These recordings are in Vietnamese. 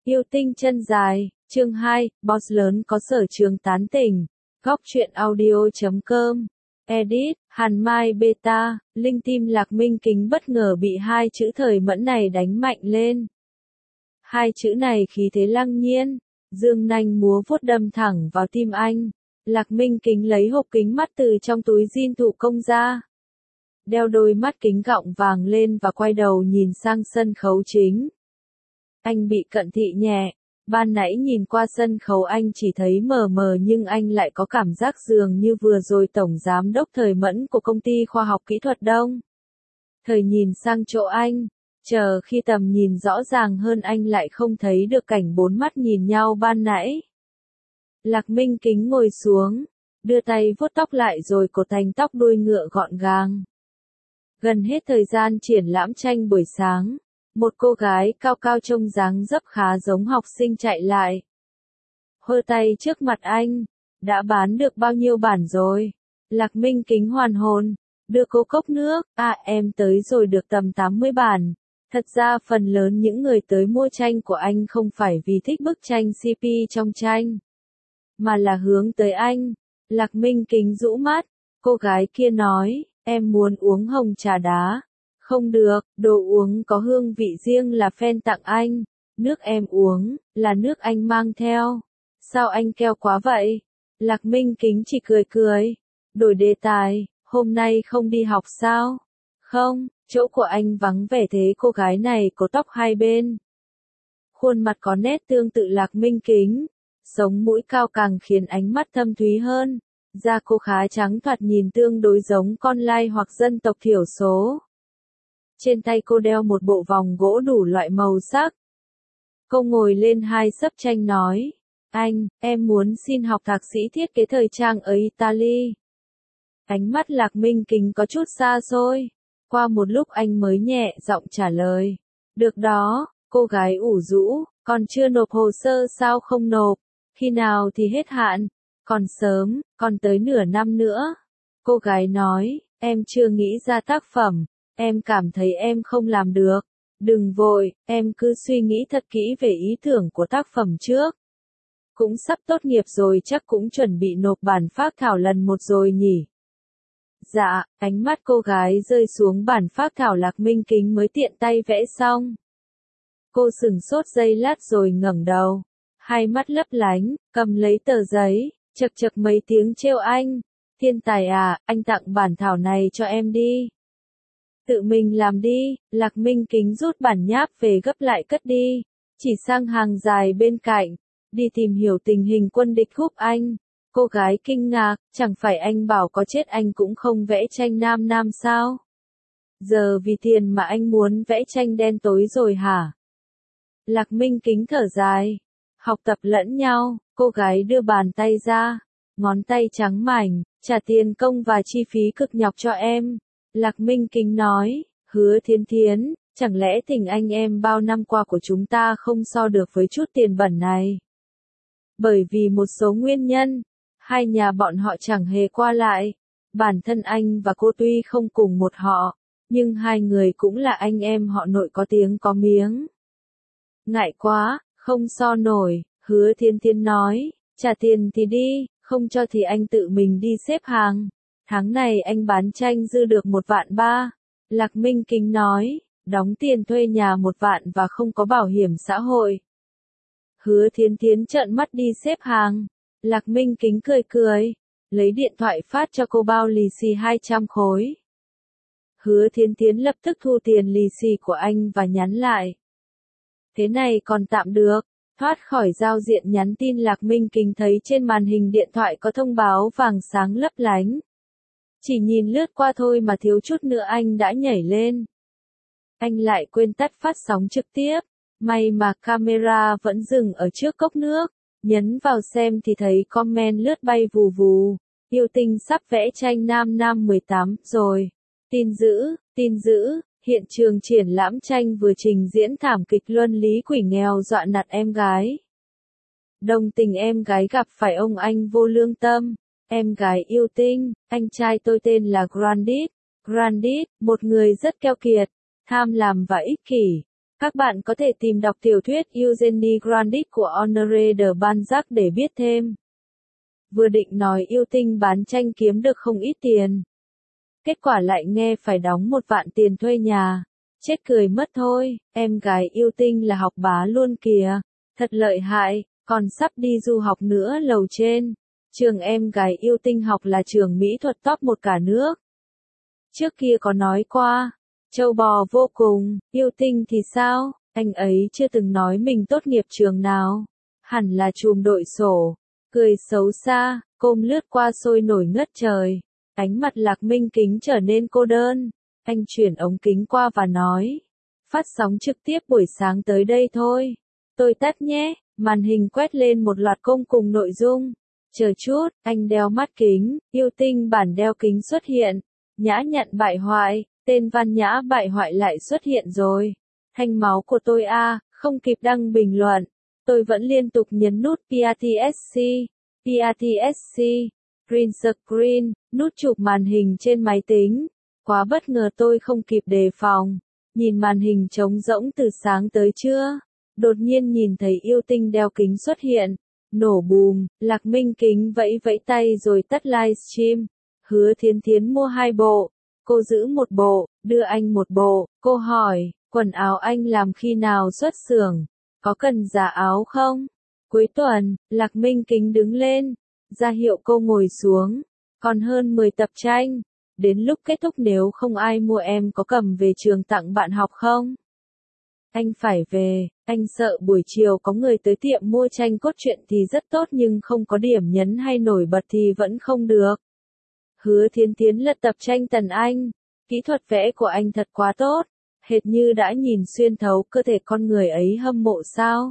Yêu tinh chân dài, chương 2, boss lớn có sở trường tán tỉnh. Góc truyện audio.com. Edit, Hàn Mai Beta, linh tim Lạc Minh Kính bất ngờ bị hai chữ thời mẫn này đánh mạnh lên. Hai chữ này khí thế lăng nhiên, dương nanh múa vuốt đâm thẳng vào tim anh. Lạc Minh Kính lấy hộp kính mắt từ trong túi jean thủ công ra. Đeo đôi mắt kính gọng vàng lên và quay đầu nhìn sang sân khấu chính. Anh bị cận thị nhẹ, ban nãy nhìn qua sân khấu anh chỉ thấy mờ mờ nhưng anh lại có cảm giác dường như vừa rồi Tổng Giám đốc Thời Mẫn của công ty khoa học kỹ thuật Đông. Thời nhìn sang chỗ anh, chờ khi tầm nhìn rõ ràng hơn anh lại không thấy được cảnh bốn mắt nhìn nhau ban nãy. Lạc Minh Kính ngồi xuống, đưa tay vuốt tóc lại rồi cột thành tóc đuôi ngựa gọn gàng. Gần hết thời gian triển lãm tranh buổi sáng, một cô gái cao cao trông dáng dấp khá giống học sinh chạy lại. Hơ tay trước mặt anh, đã bán được bao nhiêu bản rồi? Lạc Minh Kính hoàn hồn, đưa cô cốc nước, em tới rồi được tầm 80 bản. Thật ra phần lớn những người tới mua tranh của anh không phải vì thích bức tranh CP trong tranh, mà là hướng tới anh. Lạc Minh Kính rũ mắt, cô gái kia nói, em muốn uống hồng trà đá. Không được, đồ uống có hương vị riêng là fan tặng anh. Nước em uống, là nước anh mang theo. Sao anh keo quá vậy? Lạc Minh Kính chỉ cười cười. Đổi đề tài, hôm nay không đi học sao? Không, chỗ của anh vắng vẻ thế. Cô gái này có tóc hai bên. Khuôn mặt có nét tương tự Lạc Minh Kính. Sống mũi cao càng khiến ánh mắt thâm thúy hơn. Da cô khá trắng thoạt nhìn tương đối giống con lai hoặc dân tộc thiểu số. Trên tay cô đeo một bộ vòng gỗ đủ loại màu sắc. Cô ngồi lên hai xấp tranh nói, anh, em muốn xin học thạc sĩ thiết kế thời trang ở Italy. Ánh mắt Lạc Minh Kính có chút xa xôi. Qua một lúc anh mới nhẹ giọng trả lời. Được đó, cô gái ủ rũ, còn chưa nộp hồ sơ sao không nộp? Khi nào thì hết hạn? Còn sớm, còn tới nửa năm nữa. Cô gái nói, em chưa nghĩ ra tác phẩm. Em cảm thấy em không làm được. Đừng vội, em cứ suy nghĩ thật kỹ về ý tưởng của tác phẩm trước. Cũng sắp tốt nghiệp rồi chắc cũng chuẩn bị nộp bản phác thảo lần một rồi nhỉ? Dạ, ánh mắt cô gái rơi xuống bản phác thảo. Lạc Minh Kính mới tiện tay vẽ xong. Cô sửng sốt giây lát rồi ngẩng đầu. Hai mắt lấp lánh, cầm lấy tờ giấy, chậc chậc mấy tiếng trêu anh. Thiên tài à, anh tặng bản thảo này cho em đi. Tự mình làm đi. Lạc Minh Kính rút bản nháp về gấp lại cất đi. Chỉ sang hàng dài bên cạnh. Đi tìm hiểu tình hình quân địch giúp anh. Cô gái kinh ngạc, chẳng phải anh bảo có chết anh cũng không vẽ tranh nam sao? Giờ vì tiền mà anh muốn vẽ tranh đen tối rồi hả? Lạc Minh Kính thở dài. Học tập lẫn nhau, cô gái đưa bàn tay ra. Ngón tay trắng mảnh, trả tiền công và chi phí cực nhọc cho em. Lạc Minh Kính nói, Hứa Thiên Thiến, chẳng lẽ tình anh em bao năm qua của chúng ta không so được với chút tiền bẩn này? Bởi vì một số nguyên nhân, hai nhà bọn họ chẳng hề qua lại. Bản thân anh và cô tuy không cùng một họ, nhưng hai người cũng là anh em họ nội có tiếng có miếng. Ngại quá, không so nổi, Hứa Thiên Thiến nói, trả tiền thì đi, không cho thì anh tự mình đi xếp hàng. Tháng này anh bán tranh dư được 1.300.000. Lạc Minh Kính nói, đóng tiền thuê nhà 1.000.000 và không có bảo hiểm xã hội. Hứa Thiên Thiến trợn mắt đi xếp hàng. Lạc Minh Kính cười cười, lấy điện thoại phát cho cô bao lì xì 200 khối. Hứa Thiên Thiến lập tức thu tiền lì xì của anh và nhắn lại. Thế này còn tạm được. Thoát khỏi giao diện nhắn tin, Lạc Minh Kính thấy trên màn hình điện thoại có thông báo vàng sáng lấp lánh. Chỉ nhìn lướt qua thôi mà thiếu chút nữa anh đã nhảy lên. Anh lại quên tắt phát sóng trực tiếp. May mà camera vẫn dừng ở trước cốc nước. Nhấn vào xem thì thấy comment lướt bay vù vù. Yêu tinh sắp vẽ tranh nam 18 rồi. Tin dữ, hiện trường triển lãm tranh vừa trình diễn thảm kịch luân lý quỷ nghèo dọa nạt em gái. Đồng tình em gái gặp phải ông anh vô lương tâm. Em gái yêu tinh, anh trai tôi tên là Grandit, một người rất keo kiệt, tham lam và ích kỷ. Các bạn có thể tìm đọc tiểu thuyết Eugenie Grandic của Honoré de Balzac để biết thêm. Vừa định nói yêu tinh bán tranh kiếm được không ít tiền. Kết quả lại nghe phải đóng 1 vạn tiền thuê nhà. Chết cười mất thôi, em gái yêu tinh là học bá luôn kìa. Thật lợi hại, còn sắp đi du học nữa lầu trên. Trường em gái yêu tinh học là trường mỹ thuật top 1 cả nước. Trước kia có nói qua, trâu bò vô cùng, yêu tinh thì sao, anh ấy chưa từng nói mình tốt nghiệp trường nào. Hẳn là chùm đội sổ, cười xấu xa, côm lướt qua sôi nổi ngất trời. Ánh mặt Lạc Minh Kính trở nên cô đơn. Anh chuyển ống kính qua và nói. Phát sóng trực tiếp buổi sáng tới đây thôi. Tôi tắt nhé. Màn hình quét lên một loạt công cùng nội dung. Chờ chút, anh đeo mắt kính, yêu tinh bản đeo kính xuất hiện. Nhã nhặn bại hoại, tên văn nhã bại hoại lại xuất hiện rồi. Thanh máu của tôi không kịp đăng bình luận. Tôi vẫn liên tục nhấn nút PRTSC, PRTSC, Green Screen, nút chụp màn hình trên máy tính. Quá bất ngờ tôi không kịp đề phòng. Nhìn màn hình trống rỗng từ sáng tới trưa. Đột nhiên nhìn thấy yêu tinh đeo kính xuất hiện. Nổ bùm, Lạc Minh Kính vẫy vẫy tay rồi tắt livestream. Hứa Thiến Thiến mua 2 bộ. Cô giữ 1 bộ, đưa anh 1 bộ. Cô hỏi, quần áo anh làm khi nào xuất xưởng? Có cần giả áo không? Cuối tuần, Lạc Minh Kính đứng lên. Ra hiệu cô ngồi xuống. Còn hơn 10 tập tranh. Đến lúc kết thúc nếu không ai mua em có cầm về trường tặng bạn học không? Anh phải về, anh sợ buổi chiều có người tới tiệm mua tranh cốt truyện thì rất tốt nhưng không có điểm nhấn hay nổi bật thì vẫn không được. Hứa Thiến Thiến lật tập tranh Tần Anh. Kỹ thuật vẽ của anh thật quá tốt. Hệt như đã nhìn xuyên thấu cơ thể con người ấy hâm mộ sao?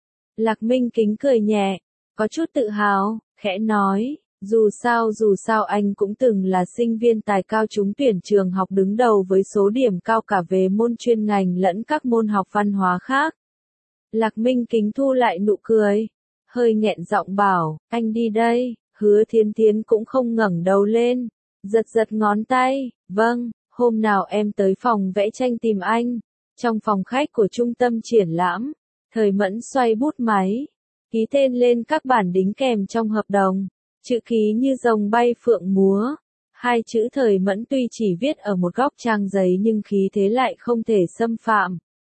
Lạc Minh Kính cười nhẹ, có chút tự hào, khẽ nói. Dù sao anh cũng từng là sinh viên tài cao trúng tuyển trường học đứng đầu với số điểm cao cả về môn chuyên ngành lẫn các môn học văn hóa khác. Lạc Minh Kính thu lại nụ cười, hơi nghẹn giọng bảo, anh đi đây. Hứa Thiến Thiến cũng không ngẩng đầu lên, giật ngón tay, vâng, hôm nào em tới phòng vẽ tranh tìm anh. Trong phòng khách của trung tâm triển lãm, Thời Mẫn xoay bút máy, ký tên lên các bản đính kèm trong hợp đồng. Chữ ký như rồng bay phượng múa. 2 chữ Thời Mẫn tuy chỉ viết ở một góc trang giấy nhưng khí thế lại không thể xâm phạm.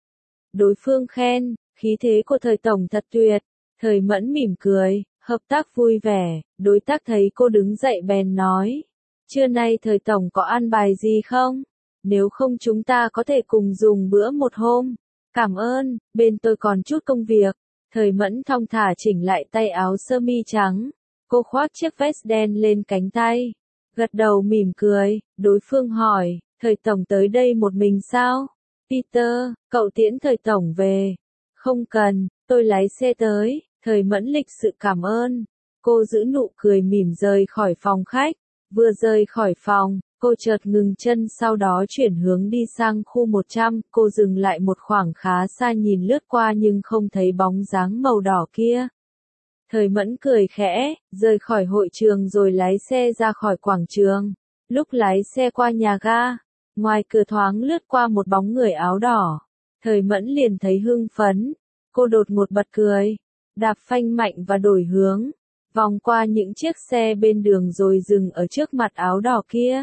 Đối phương khen, khí thế của Thời Tổng thật tuyệt. Thời Mẫn mỉm cười, hợp tác vui vẻ. Đối tác thấy cô đứng dậy bèn nói. Trưa nay Thời Tổng có ăn bài gì không? Nếu không chúng ta có thể cùng dùng bữa một hôm. Cảm ơn, bên tôi còn chút công việc. Thời Mẫn thong thả chỉnh lại tay áo sơ mi trắng. Cô khoác chiếc vest đen lên cánh tay. Gật đầu mỉm cười, đối phương hỏi, Thời Tổng tới đây một mình sao? Peter, cậu tiễn Thời Tổng về. Không cần, tôi lái xe tới. Thời Mẫn lịch sự cảm ơn. Cô giữ nụ cười mỉm rời khỏi phòng khách. Vừa rời khỏi phòng, cô chợt ngừng chân sau đó chuyển hướng đi sang khu 100. Cô dừng lại một khoảng khá xa nhìn lướt qua nhưng không thấy bóng dáng màu đỏ kia. Thời Mẫn cười khẽ, rời khỏi hội trường rồi lái xe ra khỏi quảng trường. Lúc lái xe qua nhà ga, ngoài cửa thoáng lướt qua một bóng người áo đỏ. Thời Mẫn liền thấy hưng phấn. Cô đột ngột bật cười, đạp phanh mạnh và đổi hướng, vòng qua những chiếc xe bên đường rồi dừng ở trước mặt áo đỏ kia.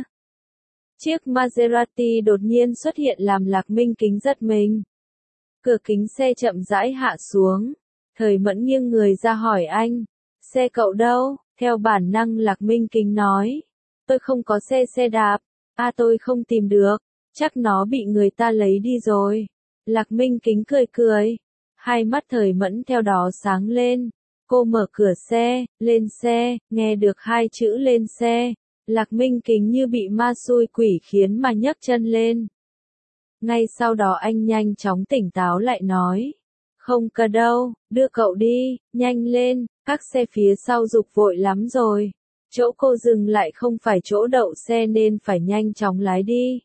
Chiếc Maserati đột nhiên xuất hiện làm Lạc Minh Kính giật mình. Cửa kính xe chậm rãi hạ xuống. Thời Mẫn nghiêng người ra hỏi anh, xe cậu đâu? Theo bản năng Lạc Minh Kính nói, tôi không có xe đạp, tôi không tìm được, chắc nó bị người ta lấy đi rồi. Lạc Minh Kính cười, hai mắt Thời Mẫn theo đó sáng lên, cô mở cửa xe, lên xe, nghe được 2 chữ lên xe, Lạc Minh Kính như bị ma xui quỷ khiến mà nhấc chân lên. Ngay sau đó anh nhanh chóng tỉnh táo lại nói. Không cần đâu, đưa cậu đi, nhanh lên, các xe phía sau giục vội lắm rồi. Chỗ cô dừng lại không phải chỗ đậu xe nên phải nhanh chóng lái đi.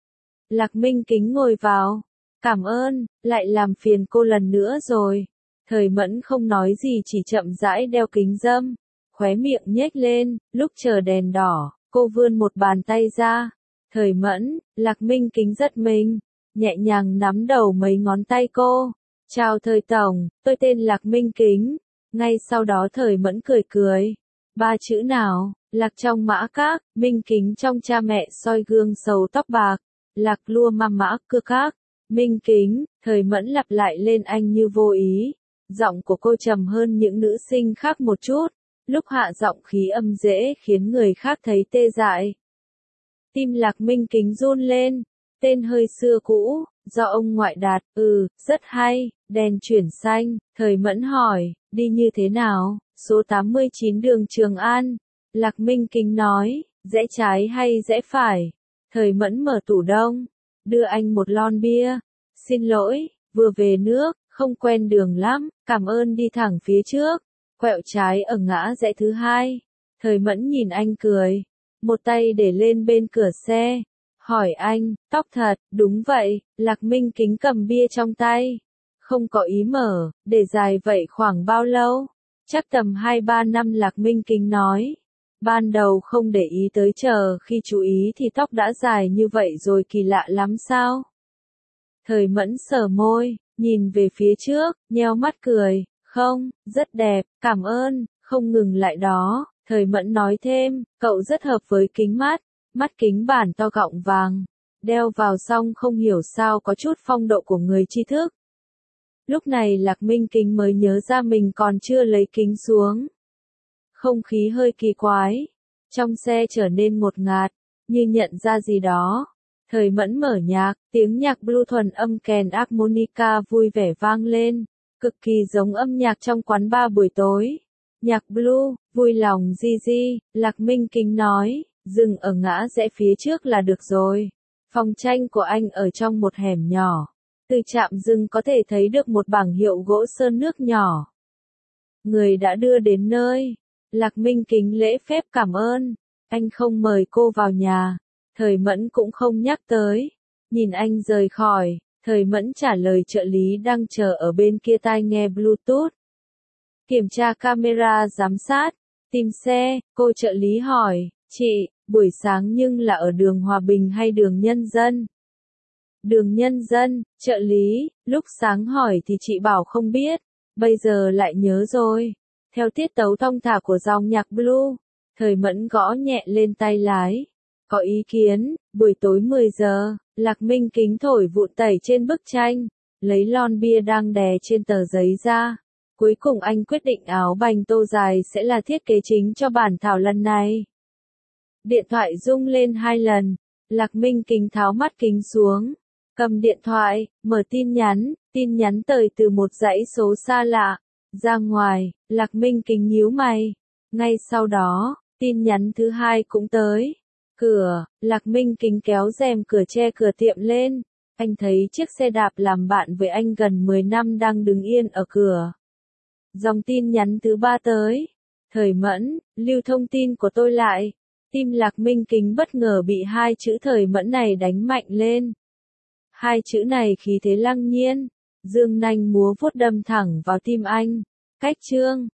Lạc Minh Kính ngồi vào. Cảm ơn, lại làm phiền cô lần nữa rồi. Thời Mẫn không nói gì chỉ chậm rãi đeo kính râm. Khóe miệng nhếch lên, lúc chờ đèn đỏ, cô vươn một bàn tay ra. Thời Mẫn, Lạc Minh Kính giật mình. nhẹ nhàng nắm đầu mấy ngón tay cô. Chào Thời Tổng, tôi tên Lạc Minh Kính. Ngay sau đó Thời Mẫn cười cười. Ba chữ nào? Lạc trong mã các, Minh Kính trong cha mẹ soi gương sầu tóc bạc. Lạc lua ma mã cưa các. Minh Kính, Thời Mẫn lặp lại lên anh như vô ý. Giọng của cô trầm hơn những nữ sinh khác một chút. Lúc hạ giọng khí âm dễ khiến người khác thấy tê dại. Tim Lạc Minh Kính run lên. Tên hơi xưa cũ, do ông ngoại đặt, rất hay, đèn chuyển xanh. Thời Mẫn hỏi, đi như thế nào? Số 89 đường Trường An. Lạc Minh Kính nói, rẽ trái hay rẽ phải? Thời Mẫn mở tủ đông, đưa anh một lon bia. Xin lỗi, vừa về nước, không quen đường lắm, cảm ơn, đi thẳng phía trước. Quẹo trái ở ngã rẽ thứ hai. Thời Mẫn nhìn anh cười, một tay để lên bên cửa xe. Hỏi anh, tóc thật, đúng vậy. Lạc Minh Kính cầm bia trong tay. Không có ý mở, để dài vậy khoảng bao lâu? Chắc tầm 2-3 năm, Lạc Minh Kính nói. Ban đầu không để ý tới, chờ khi chú ý thì tóc đã dài như vậy rồi, kỳ lạ lắm sao? Thời Mẫn sờ môi, nhìn về phía trước, nheo mắt cười. Không, rất đẹp, cảm ơn. Không ngừng lại đó, Thời Mẫn nói thêm, cậu rất hợp với kính mắt. Mắt kính bản to gọng vàng. Đeo vào xong không hiểu sao có chút phong độ của người tri thức. Lúc này Lạc Minh Kính mới nhớ ra mình còn chưa lấy kính xuống. Không khí hơi kỳ quái. Trong xe trở nên ngột ngạt, như nhận ra gì đó. Thời Mẫn mở nhạc, tiếng nhạc blue thuần âm kèn harmonica vui vẻ vang lên. Cực kỳ giống âm nhạc trong quán bar buổi tối. Nhạc blue, vui lòng Gigi, Lạc Minh Kính nói, dừng ở ngã rẽ phía trước là được rồi. Phòng tranh của anh ở trong một hẻm nhỏ. Từ trạm dừng có thể thấy được một bảng hiệu gỗ sơn nước nhỏ. Người đã đưa đến nơi. Lạc Minh Kính lễ phép cảm ơn. Anh không mời cô vào nhà. Thời Mẫn cũng không nhắc tới. Nhìn anh rời khỏi, Thời Mẫn trả lời trợ lý đang chờ ở bên kia tai nghe Bluetooth. Kiểm tra camera giám sát. Tìm xe, cô trợ lý hỏi, chị, buổi sáng nhưng là ở đường Hòa Bình hay đường Nhân Dân? Đường Nhân Dân, trợ lý, lúc sáng hỏi thì chị bảo không biết, bây giờ lại nhớ rồi. Theo tiết tấu thong thả của dòng nhạc blue, Thời Mẫn gõ nhẹ lên tay lái. Có ý kiến, buổi tối 10 giờ, Lạc Minh Kính thổi vụn tẩy trên bức tranh, lấy lon bia đang đè trên tờ giấy ra. Cuối cùng anh quyết định áo bành tô dài sẽ là thiết kế chính cho bản thảo lần này. Điện thoại rung lên 2 lần, Lạc Minh Kính tháo mắt kính xuống, cầm điện thoại, mở tin nhắn tới từ một dãy số xa lạ. Ra ngoài, Lạc Minh Kính nhíu mày. Ngay sau đó, tin nhắn thứ hai cũng tới. Cửa, Lạc Minh Kính kéo rèm cửa che cửa tiệm lên. Anh thấy chiếc xe đạp làm bạn với anh gần 10 năm đang đứng yên ở cửa. Dòng tin nhắn thứ 3 tới. Thời Mẫn, lưu thông tin của tôi lại. Tim Lạc Minh Kính bất ngờ bị hai chữ Thời Mẫn này đánh mạnh lên. Hai chữ này khí thế lăng nhiên, dương nanh múa vuốt đâm thẳng vào tim anh. Cách chương